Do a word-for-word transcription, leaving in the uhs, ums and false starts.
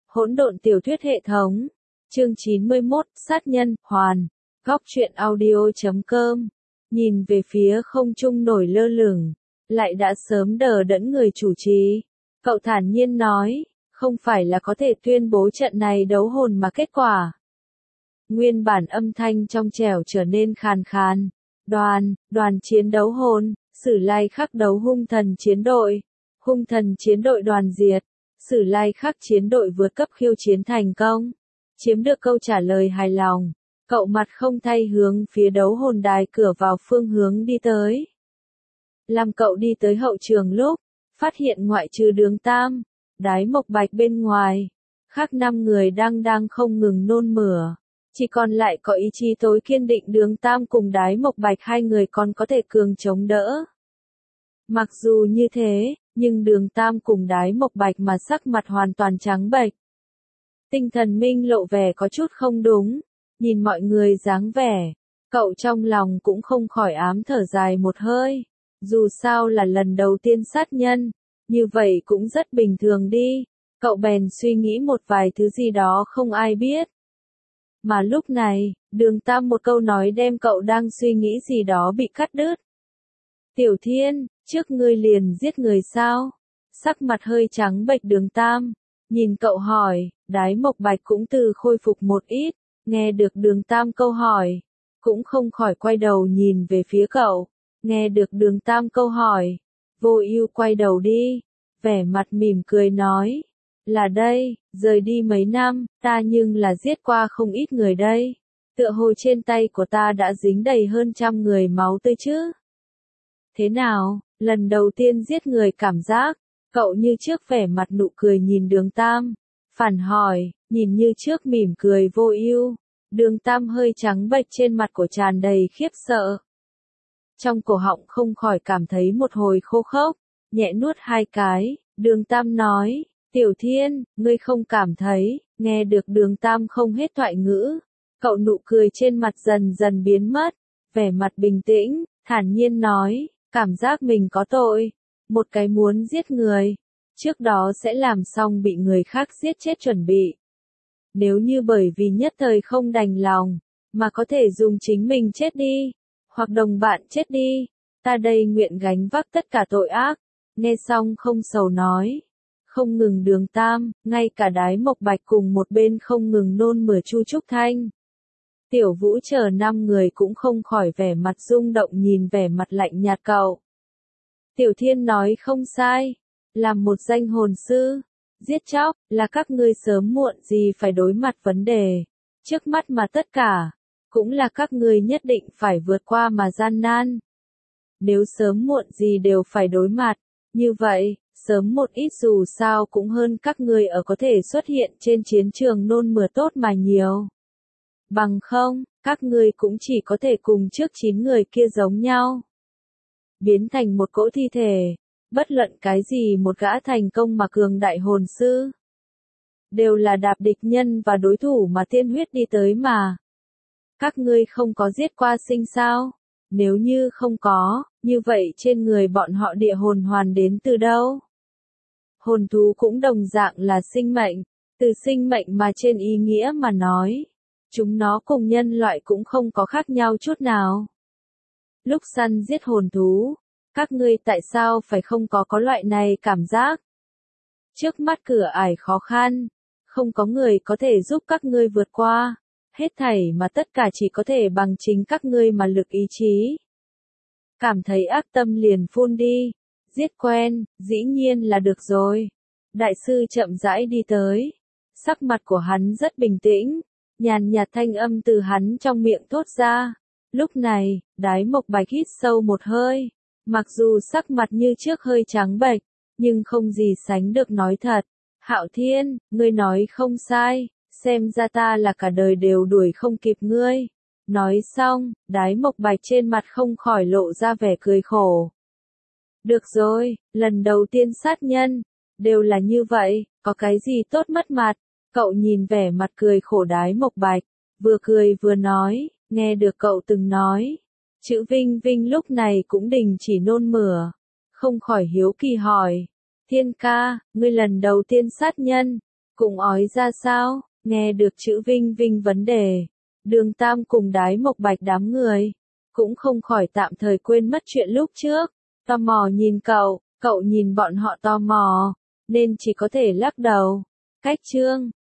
Hỗn độn tiểu thuyết hệ thống. Chương chín mươi mốt, sát nhân, hoàn. Góc truyện audio chấm com. Nhìn về phía không trung nổi lơ lửng, lại đã sớm đờ đẫn người chủ trì. Cậu thản nhiên nói, không phải là có thể tuyên bố trận này đấu hồn mà kết quả. Nguyên bản âm thanh trong trẻo trở nên khàn khàn. Đoàn, đoàn chiến đấu hồn, Sử Lai Khắc đấu hung thần chiến đội. Hung thần chiến đội đoàn diệt. Sử Lai Khắc chiến đội vượt cấp khiêu chiến thành công. Chiếm được câu trả lời hài lòng. Cậu mặt không thay hướng phía đấu hồn đài cửa vào phương hướng đi tới. Làm cậu đi tới hậu trường lúc, phát hiện ngoại trừ Đường Tam, Đái Mộc Bạch bên ngoài, khác năm người đang đang không ngừng nôn mửa. Chỉ còn lại có ý chí tối kiên định Đường Tam cùng Đái Mộc Bạch hai người còn có thể cường chống đỡ. Mặc dù như thế, nhưng Đường Tam cùng Đái Mộc Bạch mà sắc mặt hoàn toàn trắng bệch. Tinh thần minh lộ vẻ có chút không đúng, nhìn mọi người dáng vẻ, cậu trong lòng cũng không khỏi ám thở dài một hơi. Dù sao là lần đầu tiên sát nhân, như vậy cũng rất bình thường đi. Cậu bèn suy nghĩ một vài thứ gì đó không ai biết. Mà lúc này, Đường Tam một câu nói đem cậu đang suy nghĩ gì đó bị cắt đứt. Tiểu Thiên, trước ngươi liền giết người sao? Sắc mặt hơi trắng bệch Đường Tam, nhìn cậu hỏi, Đái Mộc Bạch cũng từ khôi phục một ít, nghe được Đường Tam câu hỏi, cũng không khỏi quay đầu nhìn về phía cậu. Nghe được Đường Tam câu hỏi, Vô Ưu quay đầu đi, vẻ mặt mỉm cười nói, là đây, rời đi mấy năm, ta nhưng là giết qua không ít người đây. Tựa hồ trên tay của ta đã dính đầy hơn trăm người máu tươi chứ. Thế nào, lần đầu tiên giết người cảm giác, cậu như trước vẻ mặt nụ cười nhìn Đường Tam, phản hỏi, nhìn như trước mỉm cười Vô Ưu. Đường Tam hơi trắng bệch trên mặt của tràn đầy khiếp sợ. Trong cổ họng không khỏi cảm thấy một hồi khô khốc, nhẹ nuốt hai cái, Đường Tam nói, Tiểu Thiên, ngươi không cảm thấy, nghe được Đường Tam không hết thoại ngữ, cậu nụ cười trên mặt dần dần biến mất, vẻ mặt bình tĩnh, thản nhiên nói, cảm giác mình có tội, một cái muốn giết người, trước đó sẽ làm xong bị người khác giết chết chuẩn bị. Nếu như bởi vì nhất thời không đành lòng, mà có thể dùng chính mình chết đi, hoặc đồng bạn chết đi, ta đây nguyện gánh vác tất cả tội ác. Nghe xong không sầu nói, không ngừng Đường Tam, ngay cả Đái Mộc Bạch cùng một bên không ngừng nôn mửa Chu Trúc Thanh. Tiểu Vũ chờ năm người cũng không khỏi vẻ mặt rung động nhìn vẻ mặt lạnh nhạt cậu. Tiểu Thiên nói không sai, làm một danh hồn sư, giết chóc, là các ngươi sớm muộn gì phải đối mặt vấn đề. Trước mắt mà tất cả, cũng là các ngươi nhất định phải vượt qua mà gian nan. Nếu sớm muộn gì đều phải đối mặt, như vậy, sớm một ít dù sao cũng hơn các ngươi ở có thể xuất hiện trên chiến trường nôn mửa tốt mà nhiều. Bằng không, các ngươi cũng chỉ có thể cùng trước chín người kia giống nhau. Biến thành một cỗ thi thể, bất luận cái gì một gã thành công mà cường đại hồn sư. Đều là đạp địch nhân và đối thủ mà tiên huyết đi tới mà. Các ngươi không có giết qua sinh sao? Nếu như không có, như vậy trên người bọn họ địa hồn hoàn đến từ đâu? Hồn thú cũng đồng dạng là sinh mệnh, từ sinh mệnh mà trên ý nghĩa mà nói, chúng nó cùng nhân loại cũng không có khác nhau chút nào. Lúc săn giết hồn thú, các ngươi tại sao phải không có có loại này cảm giác? Trước mắt cửa ải khó khăn, không có người có thể giúp các ngươi vượt qua, hết thảy mà tất cả chỉ có thể bằng chính các ngươi mà lực ý chí. Cảm thấy ác tâm liền phun đi, giết quen, dĩ nhiên là được rồi. Đại sư chậm rãi đi tới, sắc mặt của hắn rất bình tĩnh, nhàn nhạt thanh âm từ hắn trong miệng thốt ra. Lúc này, Đái Mộc Bạch hít sâu một hơi, mặc dù sắc mặt như trước hơi trắng bệch, nhưng không gì sánh được nói thật. Hạo Thiên, ngươi nói không sai, xem ra ta là cả đời đều đuổi không kịp ngươi. Nói xong, Đái Mộc Bạch trên mặt không khỏi lộ ra vẻ cười khổ. Được rồi, lần đầu tiên sát nhân, đều là như vậy, có cái gì tốt mất mặt. Cậu nhìn vẻ mặt cười khổ Đái Mộc Bạch, vừa cười vừa nói, nghe được cậu từng nói. Chữ Vinh Vinh lúc này cũng đình chỉ nôn mửa, không khỏi hiếu kỳ hỏi. Thiên ca, ngươi lần đầu tiên sát nhân, Cũng ói ra sao? Nghe được chữ Vinh Vinh vấn đề. Đường Tam cùng Đái Mộc Bạch đám người. Cũng không khỏi tạm thời quên mất chuyện lúc trước. Tò mò nhìn cậu, cậu nhìn bọn họ tò mò. Nên chỉ có thể lắc đầu. Cách chương.